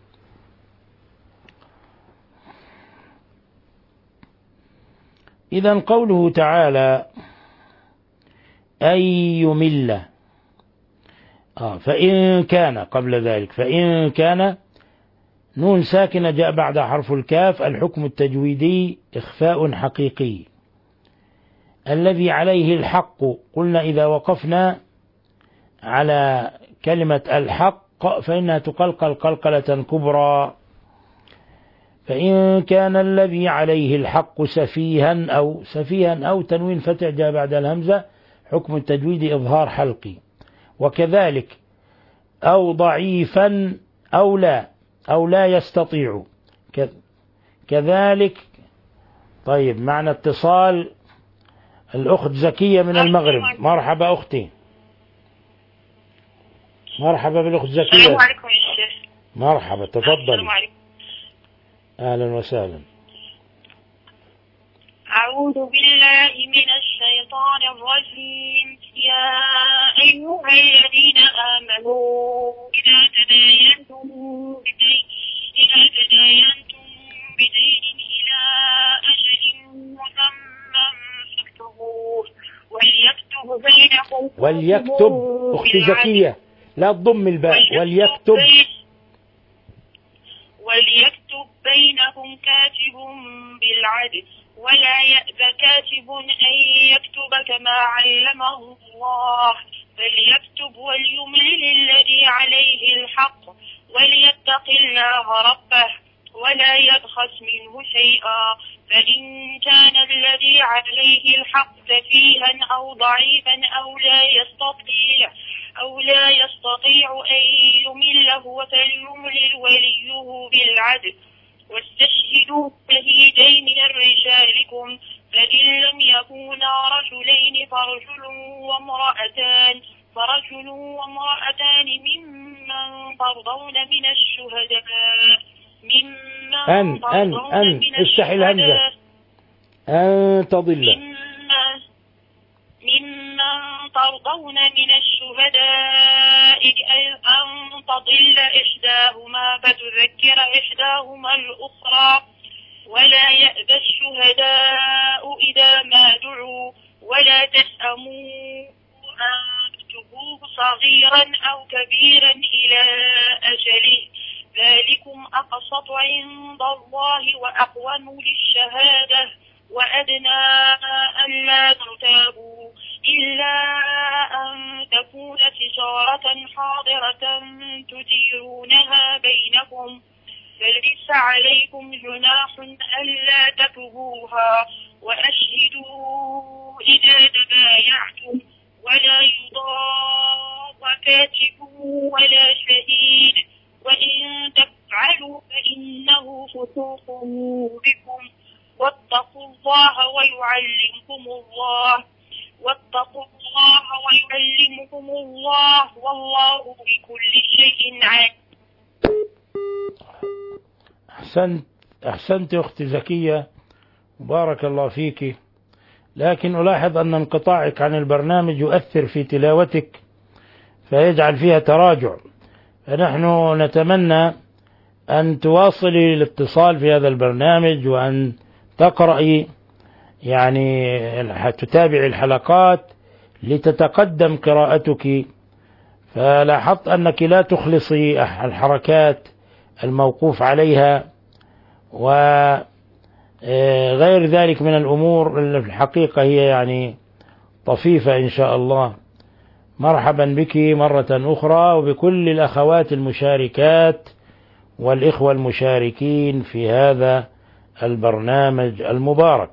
إذن قوله تعالى أي ملة، آه فإن كان قبل ذلك، فإن كان نون ساكنة جاء بعد حرف الكاف، الحكم التجويدي إخفاء حقيقي الذي عليه الحق. قلنا إذا وقفنا على كلمة الحق فإنها تقلقل قلقلة كبرى. فإن كان الذي عليه الحق سفيها أو سفيها أو تنوين فتح جاء بعد الهمزة، حكم التجويد إظهار حلقي. وكذلك أو ضعيفا أو لا، أو لا يستطيع كذلك. طيب معنا اتصال الأخت زكية من المغرب. مرحبا أختي. مرحبا بالأخت زكية. السلام عليكم يا شيخ. مرحبا تفضل. السلام عليكم. أهلا وسهلا. أعوذ بالله من الشيطان الرجيم. يا أيها الذين آمنوا إذا تداينتم بدين إذا تداينتم بدين إلى أجل مسمى فاكتبوه وليكتب بينكم وليكتب أختي زكية لا تضم الباء وليكتب وليكتب بينكم كاتب بالعدل ولا يأب كاتب أن يكتب كما علمه الله فليكتب وليملل الذي عليه الحق وليتق الله ربه ولا يبخس منه شيئا فإن كان الذي عليه الحق سفيها أو ضعيفا أو لا يستطيع أو لا يستطيع أن يمله فليملل وليه بالعدل واستشهدوا شهيدين من رجالكم فإن لم يكونا رجلين فرجل وامرأتان فرجل وامرأتان ممن ترضون من الشهداء ممن أن أن أن استحي الهمزة أن تضل ممن ترضون من الشهداء أن تضل إحداهما فتذكر إحداهما الأخرى ولا يأبى الشهداء إذا ما دعوا ولا تسأموا أن تكتبوه صغيرا أو كبيرا إلى أجله ذلكم أقسط عند الله وأقوم للشهادة وأدنى أن لا ترتابوا إلا أن تكون تجارة حاضرة تديرونها بينكم فليس عليكم جناح ألا تكتبوها وأشهدوا إذا تبايعتم ولا يضار كاتب ولا شهيد وإن تفعلوا فإنه فسوق بكم واتقوا الله ويعلمكم الله واتقوا الله ويعلمكم الله والله بكل شيء عليم. أحسنت أحسنت أختي زكية بارك الله فيك، لكن ألاحظ أن انقطاعك عن البرنامج يؤثر في تلاوتك فيجعل فيها تراجع، فنحن نتمنى أن تواصلي الاتصال في هذا البرنامج وأن تقرأي يعني تتابعي الحلقات لتتقدم قراءتك. فلاحظت أنك لا تخلصي الحركات الموقوف عليها وغير ذلك من الأمور اللي في الحقيقة هي يعني طفيفة إن شاء الله، مرحبا بك مرة أخرى وبكل الأخوات المشاركات والإخوة المشاركين في هذا البرنامج المبارك.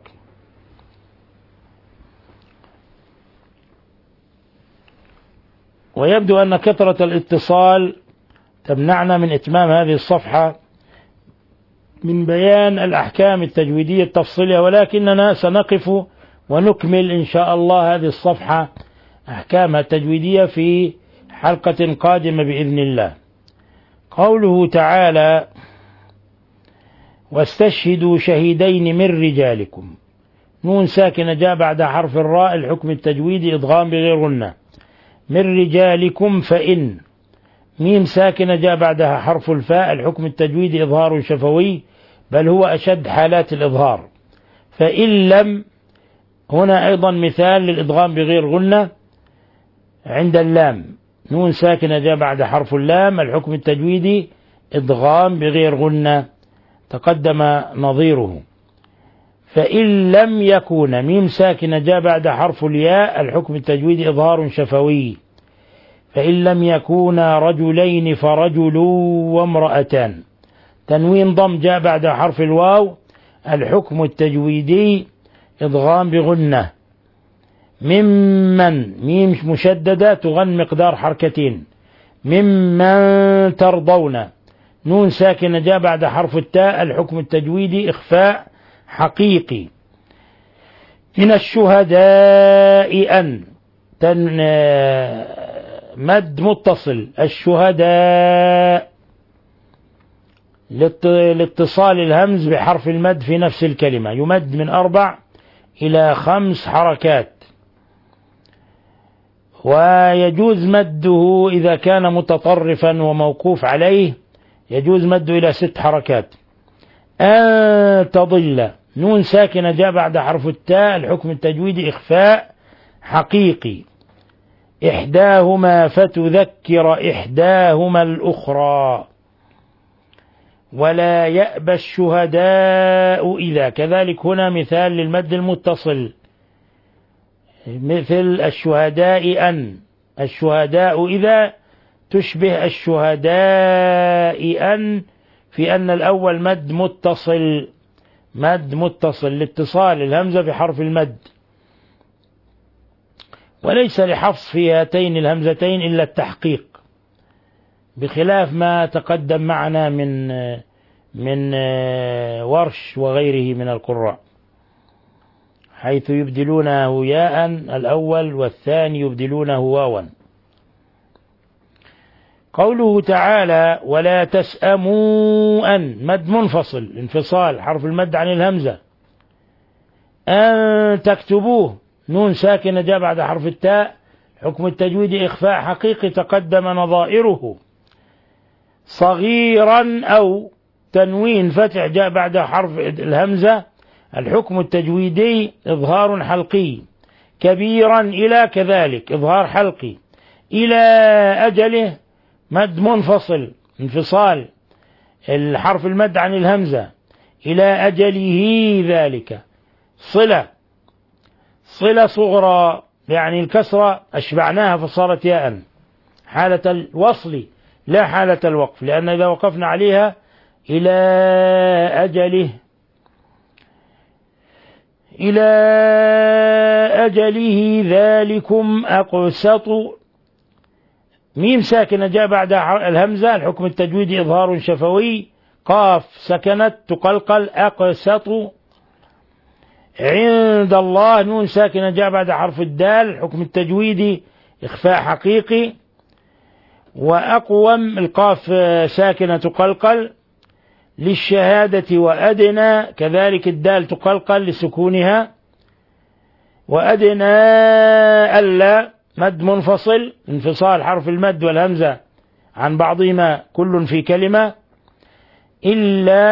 ويبدو أن كثرة الاتصال تمنعنا من إتمام هذه الصفحة من بيان الأحكام التجويدية التفصيلية، ولكننا سنقف ونكمل إن شاء الله هذه الصفحة أحكامها التجويدية في حلقة قادمة بإذن الله. قوله تعالى: واستشهدوا شهيدين من رجالكم، نون ساكنة جاء بعد حرف الراء، الحكم التجويدي إدغام بغير غنة. من رجالكم فإن، ميم ساكنة جاء بعدها حرف الفاء، الحكم التجويدي إظهار شفوي، بل هو أشد حالات الإظهار. فإن لم، هنا أيضا مثال للإدغام بغير غنة عند اللام، نون ساكنة جاء بعد حرف اللام، الحكم التجويدي إدغام بغير غنة، تقدم نظيره. فإن لم يكون، ميم ساكنة جاء بعد حرف الياء، الحكم التجويدي إظهار شفوي. فإن لم يكونا رجلين فرجل وامرأتان، تنوين ضم جاء بعد حرف الواو، الحكم التجويدي إدغام بغنة. ممن، ميم مشددة تغن مقدار حركتين. ممن ترضون، نون ساكنة جاء بعد حرف التاء، الحكم التجويدي إخفاء حقيقي. من الشهداء أن، تن مد متصل، الشهداء لاتصال الهمز بحرف المد في نفس الكلمة، يمد من أربع إلى خمس حركات، ويجوز مده إذا كان متطرفا وموقوف عليه، يجوز مده إلى ست حركات. أن تضل، نون ساكنة جاء بعد حرف التاء، الحكم التجويدي إخفاء حقيقي. إحداهما فتذكر إحداهما الأخرى. ولا يأبى الشهداء إذا، كذلك هنا مثال للمد المتصل، مثل الشهداء أن، الشهداء إذا تشبه الشهداء أن، في أن الأول مد متصل، مد متصل لاتصال الهمزة بحرف المد، وليس لحفص في هاتين الهمزتين إلا التحقيق، بخلاف ما تقدم معنا من من ورش وغيره من القراء، حيث يبدلونه ياء الأول والثاني يبدلونه واوا. قوله تعالى: ولا تسأموا أن، مد منفصل، انفصال حرف المد عن الهمزة. أن تكتبوه، نون ساكنة جاء بعد حرف التاء، حكم التجويد إخفاء حقيقي، تقدم نظائره. صغيرا أو، تنوين فتح جاء بعد حرف الهمزة، الحكم التجويدي إظهار حلقي. كبيرا إلى، كذلك إظهار حلقي. إلى أجله، مد منفصل، انفصال الحرف المد عن الهمزة. إلى أجله ذلك. صلة، صلة صغرى، يعني الكسرة أشبعناها فصارت ياء، حالة الوصل لا حالة الوقف، لأن إذا وقفنا عليها إلى أجله، إلى أجله ذلكم أقسط، ميم ساكنة جاء بعد الهمزة، الحكم التجويدي إظهار شفوي. قاف سكنت تقلقل، أقسط. عند الله، نون ساكنة جاء بعد حرف الدال، الحكم التجويدي إخفاء حقيقي. وأقوم، القاف ساكنة تقلقل للشهادة. وأدنى، كذلك الدال تقلقل لسكونها. وأدنى ألا، مد منفصل، انفصال حرف المد والهمزة عن بعضهما كل في كلمة. إلا،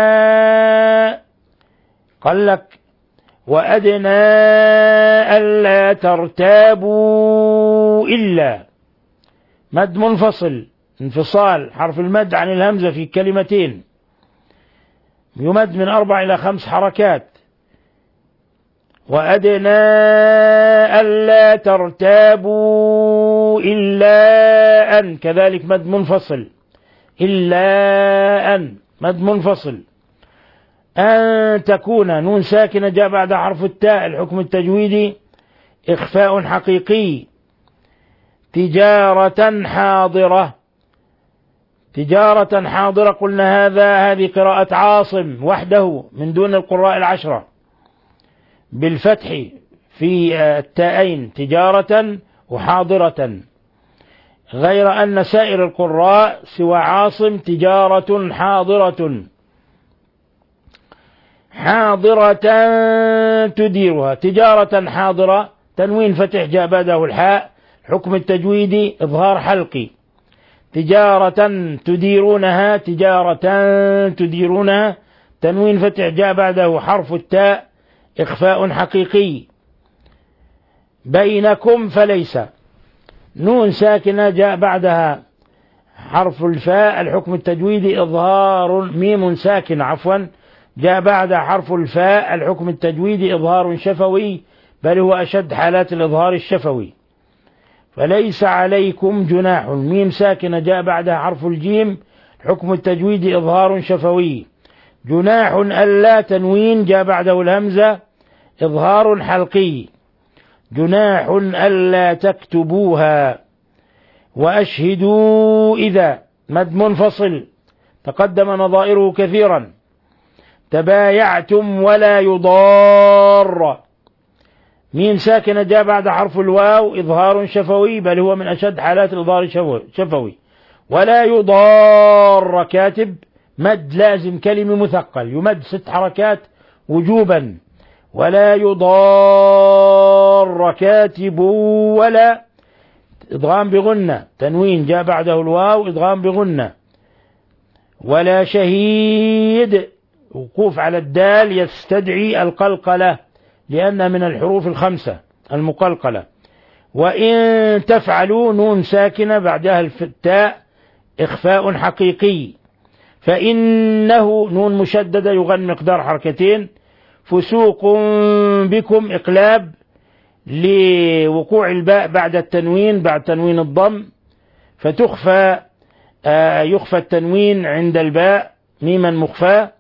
قال لك وأدنى ألا ترتابوا إلا، مد منفصل، انفصال حرف المد عن الهمزة في كلمتين، يمد من أربع إلى خمس حركات. وأدنى ألا ترتابوا إلا أن، كذلك مد منفصل، إلا أن مد منفصل. أن تكون نون ساكنة جاء بعد حرف التاء، الحكم التجويدي إخفاء حقيقي. تجارة حاضرة، تجارة حاضرة قلنا هذا هذه قراءة عاصم وحده من دون القراء العشرة بالفتح في التاءين، تجارة وحاضرة، غير أن سائر القراء سوى عاصم تجارة حاضرة. حاضرة تديرها، تجارة حاضرة تنوين فتح جاء بعده الحاء، حكم التجويدي إظهار حلقي. تجارة تديرونها، تجارة تديرونها تنوين فتح جاء بعده حرف التاء، إخفاء حقيقي. بينكم فليس، نون ساكنة جاء بعدها حرف الفاء، الحكم التجويدي إظهار. ميم ساكنة عفوا جاء بعدها حرف الفاء، الحكم التجويدي إظهار شفوي، بل هو أشد حالات الإظهار الشفوي. فليس عليكم جناح، ميم ساكنة جاء بعدها حرف الجيم، الحكم التجويدي إظهار شفوي. جناح ألا تنوين جاء بعده الهمزة، إظهار حلقي. جناح ألا تكتبوها. وأشهدوا إذا مد منفصل تقدم نظائره كثيرا. تبايعتم ولا يضار، ميم ساكنة جاء بعد حرف الواو، إظهار شفوي، بل هو من أشد حالات الإظهار الشفوي. ولا يضار كاتب مد لازم كلمة مثقل، يمد ست حركات وجوبا. ولا يضار كاتب، ولا إضغام بغنة، تنوين جاء بعده الواو، إضغام بغنة. ولا شهيد، وقوف على الدال يستدعي القلقلة لأن من الحروف الخمسة المقلقلة. وإن تفعلوا نون ساكنة بعدها التاء، إخفاء حقيقي. فإنه نون مشددة يغن مقدار حركتين. فسوق بكم إقلاب لوقوع الباء بعد التنوين، بعد تنوين الضم، فتخفى آه يخفى التنوين عند الباء، ميما مخفى.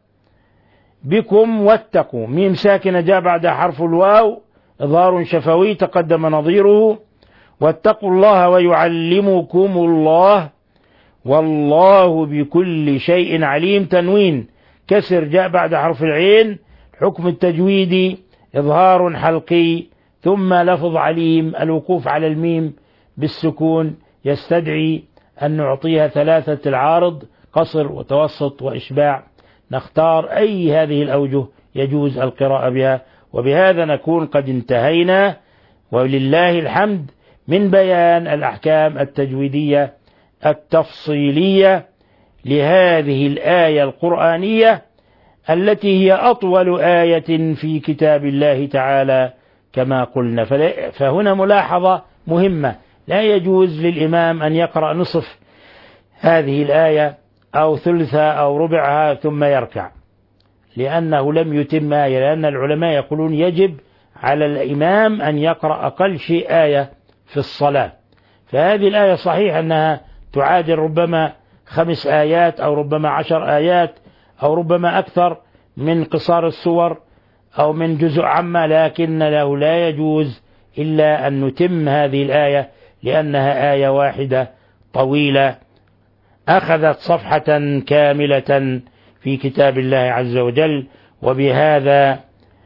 بكم واتقوا، ميم ساكنة جاء بعد حرف الواو، إظهار شفوي تقدم نظيره. واتقوا الله ويعلمكم الله، والله بكل شيء عليم، تنوين كسر جاء بعد حرف العين، حكم التجويدي إظهار حلقي. ثم لفظ عليم، الوقوف على الميم بالسكون يستدعي أن نعطيها ثلاثة العارض، قصر وتوسط وإشباع، نختار أي هذه الأوجه يجوز القراءة بها. وبهذا نكون قد انتهينا ولله الحمد من بيان الأحكام التجويدية التفصيلية لهذه الآية القرآنية التي هي أطول آية في كتاب الله تعالى كما قلنا. فهنا ملاحظة مهمة، لا يجوز للإمام أن يقرأ نصف هذه الآية أو ثلثها أو ربعها ثم يركع، لأنه لم يتم آية، لأن العلماء يقولون يجب على الإمام أن يقرأ أقل شيء آية في الصلاة. فهذه الآية صحيح أنها تعادل ربما خمس آيات أو ربما عشر آيات أو ربما أكثر من قصار السور أو من جزء عامة، لكن له لا يجوز إلا أن نتم هذه الآية لأنها آية واحدة طويلة أخذت صفحة كاملة في كتاب الله عز وجل. وبهذا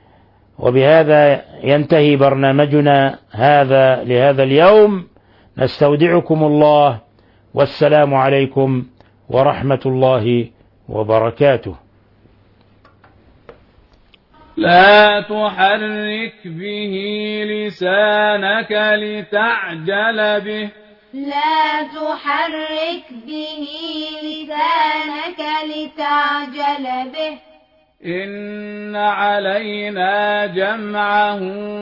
وبهذا ينتهي برنامجنا هذا لهذا اليوم. نستودعكم الله، والسلام عليكم ورحمة الله وبركاته. لا تحرك به لسانك لتعجل به لا تحرك به لسانك لتعجل به إن علينا جمعه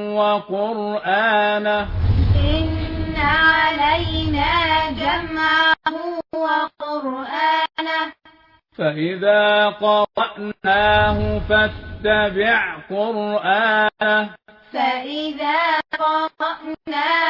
وقرآنه إن علينا جمعه وقرآنه فإذا قرأناه فاتبع قرآنه فإذا قرأناه